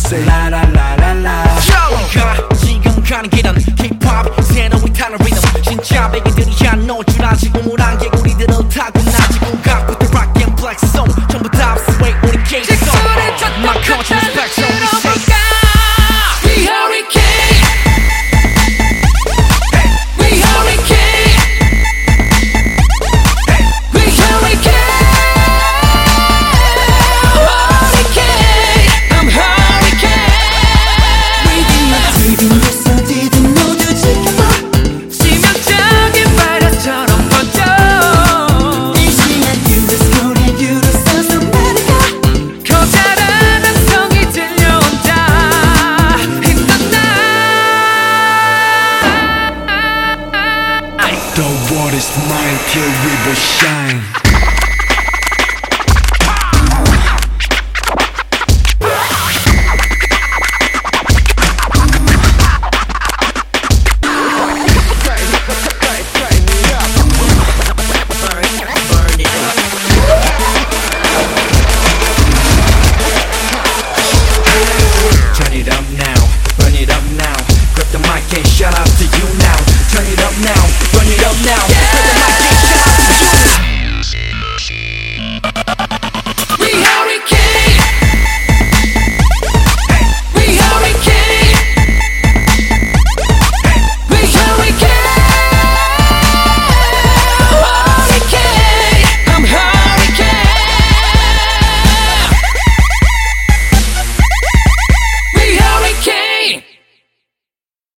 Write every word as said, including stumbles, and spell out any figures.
say la la la la la. 우리가 지금 가는 길은 힙합 새로운 탄을 리듬 진짜 베개들이 안 놓을 줄 아지 우물한 개구리들을 타고 나지 국악부터 rock and black song 전부 다 sway 우리 K-song My culture is back so we say We hurricane We hurricane We hurricane Hurricane I'm hurricane Breathing yes 어디든 모두 지켜봐 치명적인 바이러스처럼 번져 이 시간 you the story you the sound of America 커다란 함성이 들려온다 힘든 날 The world is mine till we will shine. Turn it up now.